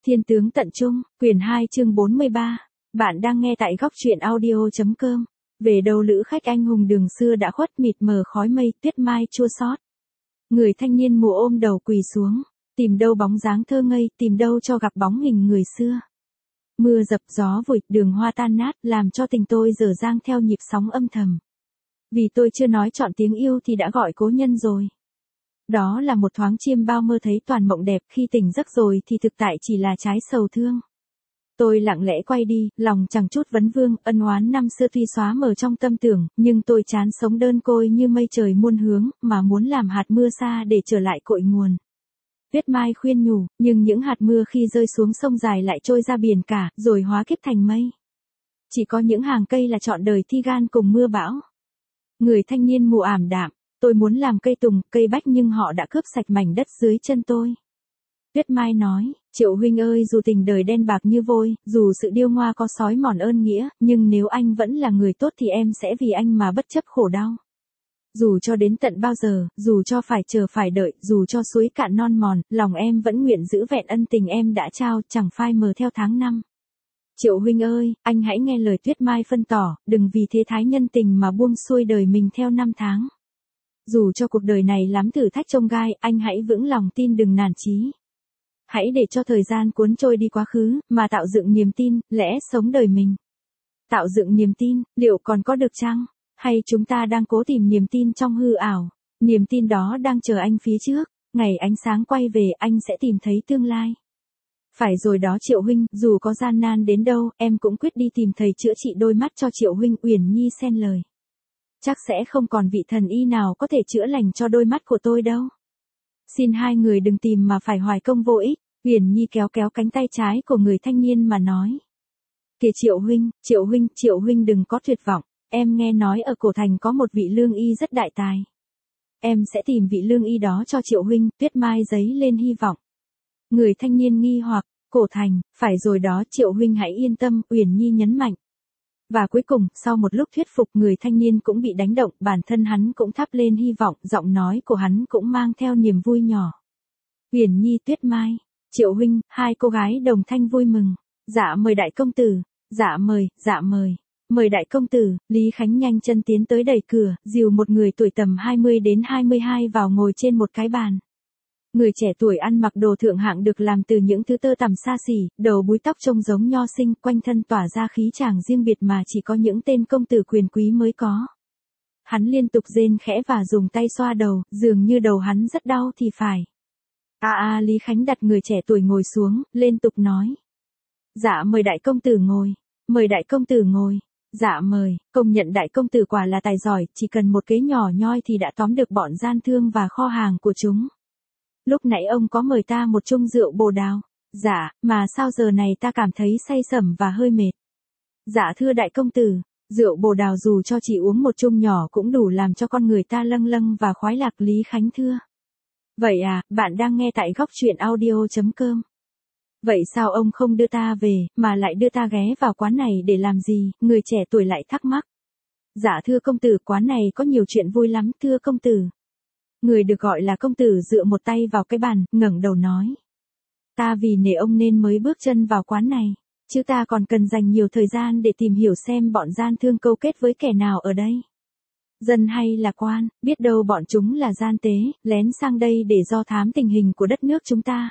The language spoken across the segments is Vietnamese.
Thiên tướng tận trung, quyển 2 chương 43. Bạn đang nghe tại góc truyện audio.com. Về đâu lữ khách anh hùng đường xưa đã khuất mịt mờ khói mây, tuyết mai chua xót. Người thanh niên mùa ôm đầu quỳ xuống, tìm đâu bóng dáng thơ ngây, tìm đâu cho gặp bóng hình người xưa. Mưa dập gió vụt, đường hoa tan nát, làm cho tình tôi dở dang theo nhịp sóng âm thầm. Vì tôi chưa nói chọn tiếng yêu thì đã gọi cố nhân rồi. Đó là một thoáng chiêm bao mơ thấy toàn mộng đẹp, khi tỉnh giấc rồi thì thực tại chỉ là trái sầu thương. Tôi lặng lẽ quay đi, lòng chẳng chút vấn vương, ân oán năm xưa tuy xóa mờ trong tâm tưởng, nhưng tôi chán sống đơn côi như mây trời muôn hướng, mà muốn làm hạt mưa xa để trở lại cội nguồn. Tuyết mai khuyên nhủ, nhưng những hạt mưa khi rơi xuống sông dài lại trôi ra biển cả, rồi hóa kiếp thành mây. Chỉ có những hàng cây là trọn đời thi gan cùng mưa bão. Người thanh niên mù ảm đạm. Tôi muốn làm cây tùng, cây bách nhưng họ đã cướp sạch mảnh đất dưới chân tôi. Tuyết mai nói, Triệu huynh ơi, dù tình đời đen bạc như vôi, dù sự điêu ngoa có xói mòn ơn nghĩa, nhưng nếu anh vẫn là người tốt thì em sẽ vì anh mà bất chấp khổ đau. Dù cho đến tận bao giờ, dù cho phải chờ phải đợi, dù cho suối cạn non mòn, lòng em vẫn nguyện giữ vẹn ân tình em đã trao, chẳng phai mờ theo tháng năm. Triệu huynh ơi, anh hãy nghe lời Tuyết mai phân tỏ, đừng vì thế thái nhân tình mà buông xuôi đời mình theo năm tháng. Dù cho cuộc đời này lắm thử thách chông gai, anh hãy vững lòng tin, đừng nản chí. Hãy để cho thời gian cuốn trôi đi quá khứ, mà tạo dựng niềm tin, lẽ sống đời mình. Tạo dựng niềm tin, liệu còn có được chăng? Hay chúng ta đang cố tìm niềm tin trong hư ảo? Niềm tin đó đang chờ anh phía trước, ngày ánh sáng quay về anh sẽ tìm thấy tương lai. Phải rồi đó Triệu huynh, dù có gian nan đến đâu, em cũng quyết đi tìm thầy chữa trị đôi mắt cho Triệu huynh. Uyển Nhi xen lời. Chắc sẽ không còn vị thần y nào có thể chữa lành cho đôi mắt của tôi đâu. Xin hai người đừng tìm mà phải hoài công vô ích. Uyển Nhi kéo kéo cánh tay trái của người thanh niên mà nói. Kìa Triệu huynh đừng có tuyệt vọng. Em nghe nói ở cổ thành có một vị lương y rất đại tài. Em sẽ tìm vị lương y đó cho Triệu huynh. Tuyết mai giấy lên hy vọng. Người thanh niên nghi hoặc, cổ thành, phải rồi đó Triệu huynh hãy yên tâm, Uyển Nhi nhấn mạnh. Và cuối cùng, sau một lúc thuyết phục, người thanh niên cũng bị đánh động, bản thân hắn cũng thắp lên hy vọng, giọng nói của hắn cũng mang theo niềm vui nhỏ. Uyển Nhi, Tuyết mai, Triệu huynh, hai cô gái đồng thanh vui mừng. Dạ mời đại công tử, dạ mời. Mời đại công tử. Lý Khánh nhanh chân tiến tới đẩy cửa, dìu một người tuổi tầm 20 đến 22 vào ngồi trên một cái bàn. Người trẻ tuổi ăn mặc đồ thượng hạng được làm từ những thứ tơ tằm xa xỉ, đầu búi tóc trông giống nho sinh, quanh thân tỏa ra khí chàng riêng biệt mà chỉ có những tên công tử quyền quý mới có. Hắn liên tục rên khẽ và dùng tay xoa đầu, dường như đầu hắn rất đau thì phải. Lý Khánh đặt người trẻ tuổi ngồi xuống, liên tục nói. Dạ mời đại công tử ngồi, mời đại công tử ngồi. Dạ mời, công nhận đại công tử quả là tài giỏi, chỉ cần một kế nhỏ nhoi thì đã tóm được bọn gian thương và kho hàng của chúng. Lúc nãy ông có mời ta một chung rượu bồ đào. Dạ, mà sao giờ này ta cảm thấy say sẩm và hơi mệt. Dạ thưa đại công tử, rượu bồ đào dù cho chỉ uống một chung nhỏ cũng đủ làm cho con người ta lâng lâng và khoái lạc. Lý Khánh thưa. Vậy à, bạn đang nghe tại góc truyện audio.com. Vậy sao ông không đưa ta về, mà lại đưa ta ghé vào quán này để làm gì? Người trẻ tuổi lại thắc mắc. Dạ thưa công tử, quán này có nhiều chuyện vui lắm, thưa công tử. Người được gọi là công tử dựa một tay vào cái bàn, ngẩng đầu nói. Ta vì nể ông nên mới bước chân vào quán này, chứ ta còn cần dành nhiều thời gian để tìm hiểu xem bọn gian thương câu kết với kẻ nào ở đây. Dân hay là quan, biết đâu bọn chúng là gian tế, lén sang đây để do thám tình hình của đất nước chúng ta.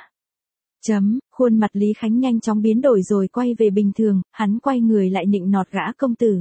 Khuôn mặt Lý Khánh nhanh chóng biến đổi rồi quay về bình thường, hắn quay người lại nịnh nọt gã công tử.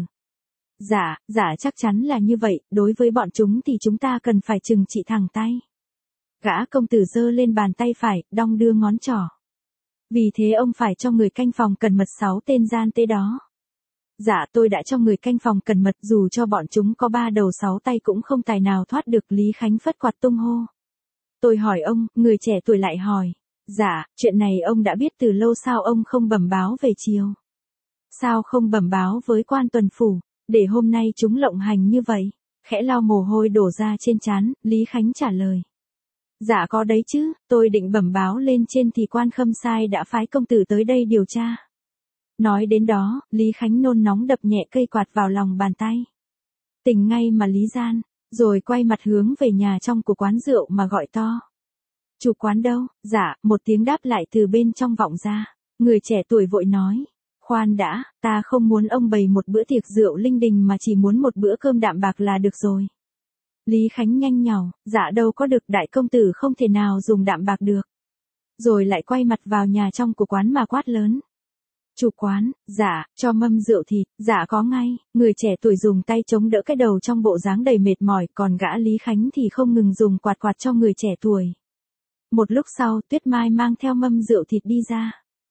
Dạ chắc chắn là như vậy, đối với bọn chúng thì chúng ta cần phải trừng trị thẳng tay. Gã công tử giơ lên bàn tay phải, đong đưa ngón trỏ. Vì thế ông phải cho người canh phòng cẩn mật 6 tên gian tế đó. Dạ tôi đã cho người canh phòng cẩn mật, dù cho bọn chúng có 3 đầu 6 tay cũng không tài nào thoát được. Lý Khánh phất quạt tung hô. Tôi hỏi ông, người trẻ tuổi lại hỏi. Dạ, chuyện này ông đã biết từ lâu, sao ông không bẩm báo về chiều? Sao không bẩm báo với quan tuần phủ, để hôm nay chúng lộng hành như vậy? Khẽ lau mồ hôi đổ ra trên trán, Lý Khánh trả lời. Dạ có đấy chứ, tôi định bẩm báo lên trên thì quan Khâm Sai đã phái công tử tới đây điều tra. Nói đến đó, Lý Khánh nôn nóng đập nhẹ cây quạt vào lòng bàn tay. Tỉnh ngay mà Lý gian, rồi quay mặt hướng về nhà trong của quán rượu mà gọi to. Chủ quán đâu? Dạ, một tiếng đáp lại từ bên trong vọng ra. Người trẻ tuổi vội nói. Khoan đã, ta không muốn ông bày một bữa tiệc rượu linh đình mà chỉ muốn một bữa cơm đạm bạc là được rồi. Lý Khánh nhanh nhảu, dạ đâu có được, đại công tử không thể nào dùng đạm bạc được. Rồi lại quay mặt vào nhà trong của quán mà quát lớn. Chủ quán, dạ, cho mâm rượu thịt, dạ có ngay. Người trẻ tuổi dùng tay chống đỡ cái đầu trong bộ dáng đầy mệt mỏi, còn gã Lý Khánh thì không ngừng dùng quạt quạt cho người trẻ tuổi. Một lúc sau, Tuyết Mai mang theo mâm rượu thịt đi ra.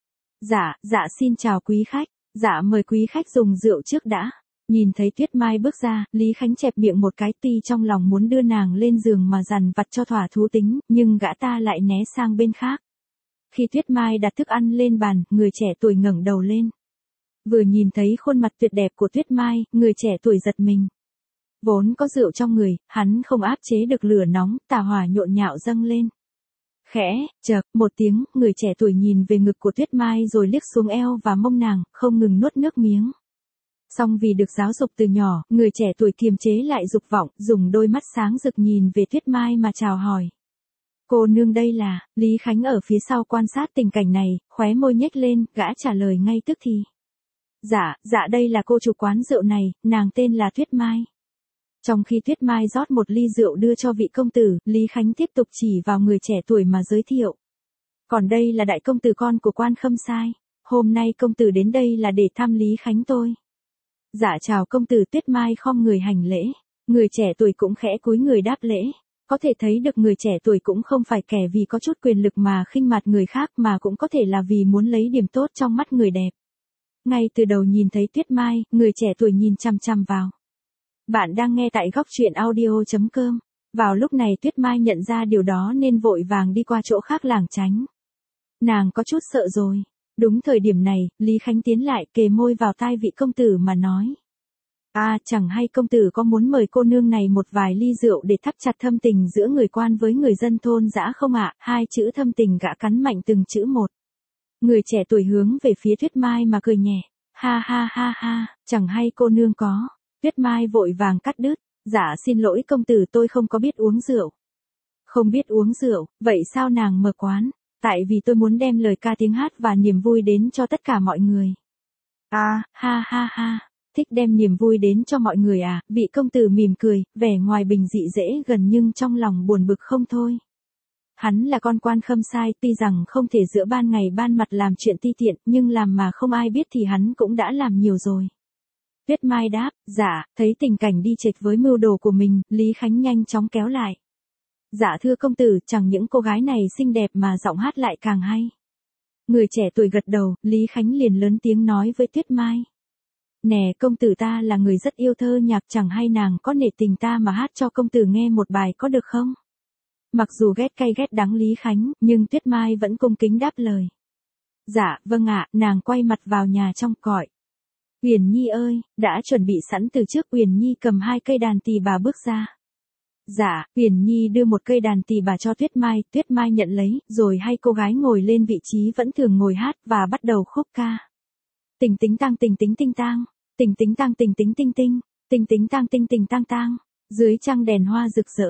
Dạ xin chào quý khách, dạ mời quý khách dùng rượu trước đã. Nhìn thấy Tuyết Mai bước ra, Lý Khánh chẹp miệng một cái, tuy trong lòng muốn đưa nàng lên giường mà dằn vặt cho thỏa thú tính, nhưng gã ta lại né sang bên khác. Khi Tuyết Mai đặt thức ăn lên bàn, người trẻ tuổi ngẩng đầu lên. Vừa nhìn thấy khuôn mặt tuyệt đẹp của Tuyết Mai, người trẻ tuổi giật mình. Vốn có rượu trong người, hắn không áp chế được lửa nóng, tà hỏa nhộn nhạo dâng lên. Khẽ, chợt, một tiếng, người trẻ tuổi nhìn về ngực của Tuyết Mai rồi liếc xuống eo và mông nàng, không ngừng nuốt nước miếng. Song vì được giáo dục từ nhỏ, người trẻ tuổi kiềm chế lại dục vọng, dùng đôi mắt sáng rực nhìn về Tuyết Mai mà chào hỏi. Cô nương đây là, Lý Khánh ở phía sau quan sát tình cảnh này, khóe môi nhếch lên, gã trả lời ngay tức thì. Dạ đây là cô chủ quán rượu này, nàng tên là Tuyết Mai. Trong khi Tuyết Mai rót một ly rượu đưa cho vị công tử, Lý Khánh tiếp tục chỉ vào người trẻ tuổi mà giới thiệu. Còn đây là đại công tử con của quan Khâm Sai. Hôm nay công tử đến đây là để thăm Lý Khánh tôi. Dạ chào công tử. Tuyết Mai khom người hành lễ. Người trẻ tuổi cũng khẽ cúi người đáp lễ. Có thể thấy được người trẻ tuổi cũng không phải kẻ vì có chút quyền lực mà khinh mặt người khác, mà cũng có thể là vì muốn lấy điểm tốt trong mắt người đẹp. Ngay từ đầu nhìn thấy Tuyết Mai, người trẻ tuổi nhìn chằm chằm vào. Bạn đang nghe tại góc truyện audio.com. Vào lúc này Tuyết Mai nhận ra điều đó nên vội vàng đi qua chỗ khác lảng tránh. Nàng có chút sợ rồi. Đúng thời điểm này, Lý Khánh tiến lại kề môi vào tai vị công tử mà nói. Chẳng hay công tử có muốn mời cô nương này một vài ly rượu để thắt chặt thâm tình giữa người quan với người dân thôn dã không ạ? Hai chữ thâm tình gã cắn mạnh từng chữ một. Người trẻ tuổi hướng về phía Tuyết Mai mà cười nhẹ. Ha, chẳng hay cô nương có. Tuyết Mai vội vàng cắt đứt. Dạ xin lỗi công tử, tôi không có biết uống rượu. Không biết uống rượu, vậy sao nàng mở quán? Tại vì tôi muốn đem lời ca tiếng hát và niềm vui đến cho tất cả mọi người. Ha, thích đem niềm vui đến cho mọi người à? Vị công tử mỉm cười, vẻ ngoài bình dị dễ gần nhưng trong lòng buồn bực không thôi. Hắn là con quan Khâm Sai, tuy rằng không thể giữa ban ngày ban mặt làm chuyện ti tiện, nhưng làm mà không ai biết thì hắn cũng đã làm nhiều rồi. Tuyết Mai đáp, dạ, thấy tình cảnh đi chệch với mưu đồ của mình, Lý Khánh nhanh chóng kéo lại. Dạ thưa công tử, chẳng những cô gái này xinh đẹp mà giọng hát lại càng hay. Người trẻ tuổi gật đầu, Lý Khánh liền lớn tiếng nói với Tuyết Mai. Nè công tử, ta là người rất yêu thơ nhạc, chẳng hay nàng có nể tình ta mà hát cho công tử nghe một bài có được không? Mặc dù ghét cay ghét đắng Lý Khánh, nhưng Tuyết Mai vẫn cung kính đáp lời. Dạ, vâng ạ. Nàng quay mặt vào nhà trong gọi. Uyển Nhi ơi, đã chuẩn bị sẵn từ trước. Uyển Nhi cầm 2 cây đàn tỳ bà bước ra. Dạ, Uyển Nhi đưa một cây đàn tỳ bà cho Tuyết Mai nhận lấy, rồi hai cô gái ngồi lên vị trí vẫn thường ngồi hát và bắt đầu khúc ca. Tình tính tang tình tính tinh tang, tình tính tang tình tính tinh tinh, tình tính tang tinh tình tang tang, dưới trăng đèn hoa rực rỡ,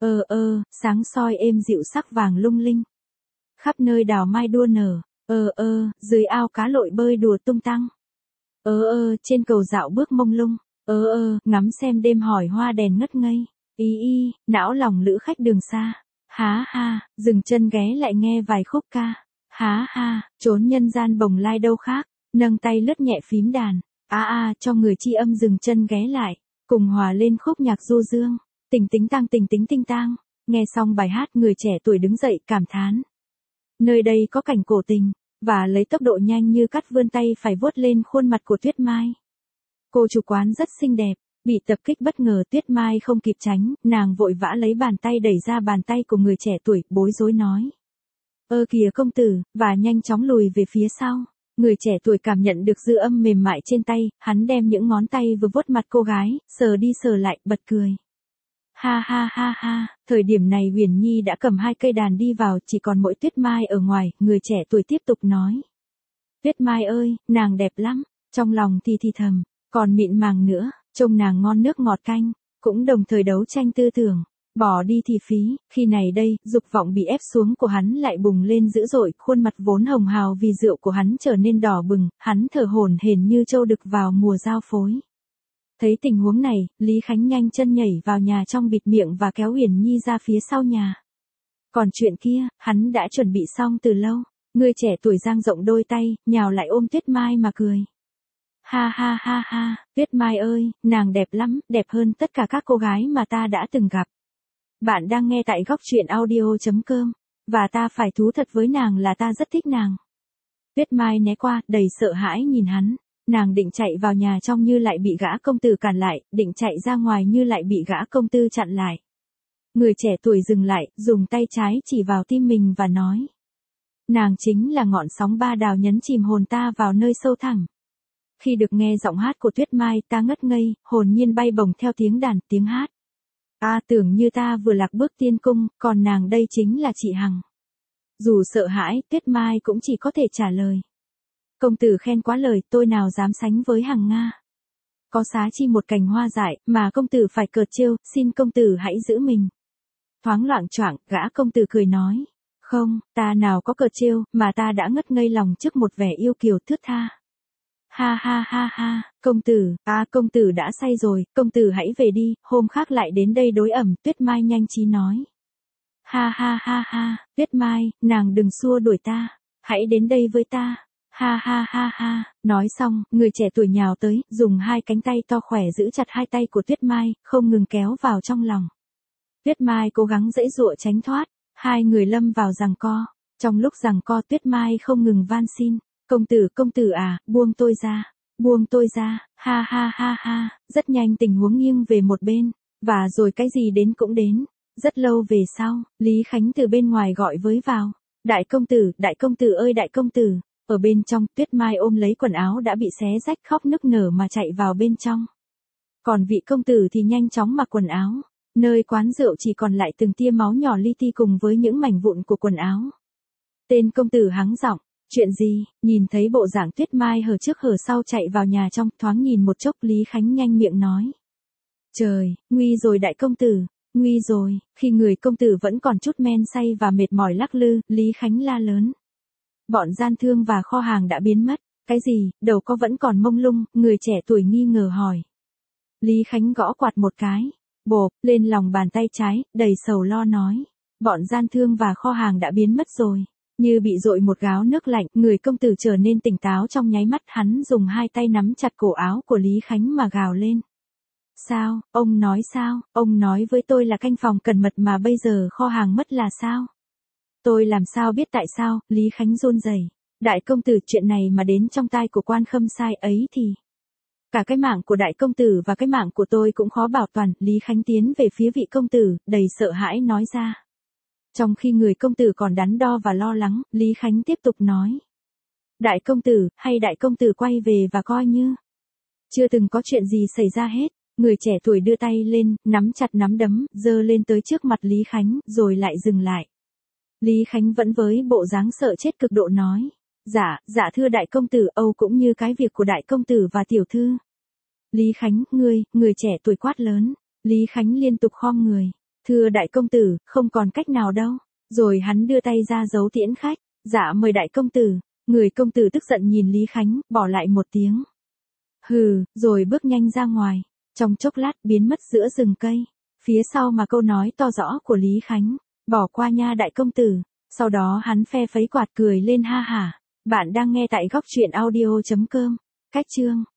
sáng soi êm dịu sắc vàng lung linh. Khắp nơi đào mai đua nở, dưới ao cá lội bơi đùa tung tăng. Trên cầu dạo bước mông lung, ngắm xem đêm hỏi hoa đèn ngất ngây. Não lòng lữ khách đường xa. Ha, dừng chân ghé lại nghe vài khúc ca. Ha, trốn nhân gian bồng lai đâu khác, nâng tay lướt nhẹ phím đàn. Cho người chi âm dừng chân ghé lại, cùng hòa lên khúc nhạc du dương. Tình tính tang tình tính tinh tang. Nghe xong bài hát, người trẻ tuổi đứng dậy cảm thán. Nơi đây có cảnh cổ tình, và lấy tốc độ nhanh như cắt vươn tay phải vuốt lên khuôn mặt của Tuyết Mai. Cô chủ quán rất xinh đẹp. Bị tập kích bất ngờ, Tuyết Mai không kịp tránh, nàng vội vã lấy bàn tay đẩy ra bàn tay của người trẻ tuổi, bối rối nói. Kìa công tử, và nhanh chóng lùi về phía sau. Người trẻ tuổi cảm nhận được dư âm mềm mại trên tay, hắn đem những ngón tay vừa vuốt mặt cô gái, sờ đi sờ lại, bật cười. Ha, thời điểm này Uyển Nhi đã cầm 2 cây đàn đi vào, chỉ còn mỗi Tuyết Mai ở ngoài, người trẻ tuổi tiếp tục nói. Tuyết Mai ơi, nàng đẹp lắm, trong lòng thì thầm, còn mịn màng nữa. Trông nàng ngon nước ngọt canh, cũng đồng thời đấu tranh tư tưởng. Bỏ đi thì phí, khi này đây, dục vọng bị ép xuống của hắn lại bùng lên dữ dội, khuôn mặt vốn hồng hào vì rượu của hắn trở nên đỏ bừng, hắn thở hổn hển như trâu đực vào mùa giao phối. Thấy tình huống này, Lý Khánh nhanh chân nhảy vào nhà trong bịt miệng và kéo Uyển Nhi ra phía sau nhà. Còn chuyện kia, hắn đã chuẩn bị xong từ lâu. Người trẻ tuổi dang rộng đôi tay, nhào lại ôm Tuyết Mai mà cười. Ha ha ha ha, Tuyết Mai ơi, nàng đẹp lắm, đẹp hơn tất cả các cô gái mà ta đã từng gặp. Bạn đang nghe tại góc truyện audio.com, và ta phải thú thật với nàng là ta rất thích nàng. Tuyết Mai né qua, đầy sợ hãi nhìn hắn. Nàng định chạy vào nhà trong như lại bị gã công tử cản lại, định chạy ra ngoài như lại bị gã công tử chặn lại. Người trẻ tuổi dừng lại, dùng tay trái chỉ vào tim mình và nói. Nàng chính là ngọn sóng ba đào nhấn chìm hồn ta vào nơi sâu thẳm. Khi được nghe giọng hát của Tuyết Mai, ta ngất ngây, hồn nhiên bay bổng theo tiếng đàn, tiếng hát. Tưởng như ta vừa lạc bước tiên cung, còn nàng đây chính là chị Hằng. Dù sợ hãi, Tuyết Mai cũng chỉ có thể trả lời. Công tử khen quá lời, tôi nào dám sánh với Hằng Nga. Có xá chi một cành hoa dại, mà công tử phải cợt trêu, xin công tử hãy giữ mình. Thoáng loạng choạng, gã công tử cười nói. Không, ta nào có cợt trêu, mà ta đã ngất ngây lòng trước một vẻ yêu kiều thướt tha. Ha ha ha ha, công tử, công tử đã say rồi, công tử hãy về đi, hôm khác lại đến đây đối ẩm, Tuyết Mai nhanh trí nói. Ha ha ha ha, Tuyết Mai, nàng đừng xua đuổi ta, hãy đến đây với ta. Ha ha ha ha, nói xong, người trẻ tuổi nhào tới, dùng hai cánh tay to khỏe giữ chặt hai tay của Tuyết Mai, không ngừng kéo vào trong lòng. Tuyết Mai cố gắng giãy giụa tránh thoát, hai người lâm vào giằng co. Trong lúc giằng co Tuyết Mai không ngừng van xin. Công tử à, buông tôi ra, ha ha ha ha, rất nhanh tình huống nghiêng về một bên, và rồi cái gì đến cũng đến. Rất lâu về sau, Lý Khánh từ bên ngoài gọi với vào. Đại công tử ơi đại công tử. Ở bên trong, Tuyết Mai ôm lấy quần áo đã bị xé rách khóc nức nở mà chạy vào bên trong. Còn vị công tử thì nhanh chóng mặc quần áo. Nơi quán rượu chỉ còn lại từng tia máu nhỏ li ti cùng với những mảnh vụn của quần áo. Tên công tử hắng giọng. Chuyện gì? Nhìn thấy bộ dạng Tuyết Mai hở trước hở sau chạy vào nhà trong, thoáng nhìn một chốc Lý Khánh nhanh miệng nói. Trời, nguy rồi đại công tử, nguy rồi. Khi người công tử vẫn còn chút men say và mệt mỏi lắc lư, Lý Khánh la lớn. Bọn gian thương và kho hàng đã biến mất. Cái gì, đầu có vẫn còn mông lung, người trẻ tuổi nghi ngờ hỏi. Lý Khánh gõ quạt một cái, bộp, lên lòng bàn tay trái, đầy sầu lo nói. Bọn gian thương và kho hàng đã biến mất rồi. Như bị dội một gáo nước lạnh, người công tử trở nên tỉnh táo trong nháy mắt, hắn dùng hai tay nắm chặt cổ áo của Lý Khánh mà gào lên. Sao, ông nói sao, ông nói với tôi là canh phòng cẩn mật mà bây giờ kho hàng mất là sao? Tôi làm sao biết tại sao, Lý Khánh run rẩy. Đại công tử, chuyện này mà đến trong tai của quan khâm sai ấy thì. Cả cái mạng của đại công tử và cái mạng của tôi cũng khó bảo toàn, Lý Khánh tiến về phía vị công tử, đầy sợ hãi nói ra. Trong khi người công tử còn đắn đo và lo lắng, Lý Khánh tiếp tục nói. Đại công tử, hay đại công tử quay về và coi như chưa từng có chuyện gì xảy ra hết. Người trẻ tuổi đưa tay lên, nắm chặt nắm đấm, giơ lên tới trước mặt Lý Khánh, rồi lại dừng lại. Lý Khánh vẫn với bộ dáng sợ chết cực độ nói. Dạ thưa đại công tử, Âu cũng như cái việc của đại công tử và tiểu thư. Lý Khánh, người trẻ tuổi quát lớn. Lý Khánh liên tục khom người. Thưa đại công tử, không còn cách nào đâu. Rồi hắn đưa tay ra giấu tiễn khách. Dạ mời đại công tử. Người công tử tức giận nhìn Lý Khánh, bỏ lại một tiếng. Hừ, rồi bước nhanh ra ngoài. Trong chốc lát biến mất giữa rừng cây. Phía sau mà câu nói to rõ của Lý Khánh. Bỏ qua nha đại công tử. Sau đó hắn phe phẩy quạt cười lên ha hả. Bạn đang nghe tại góc truyện audio.com. Cách chương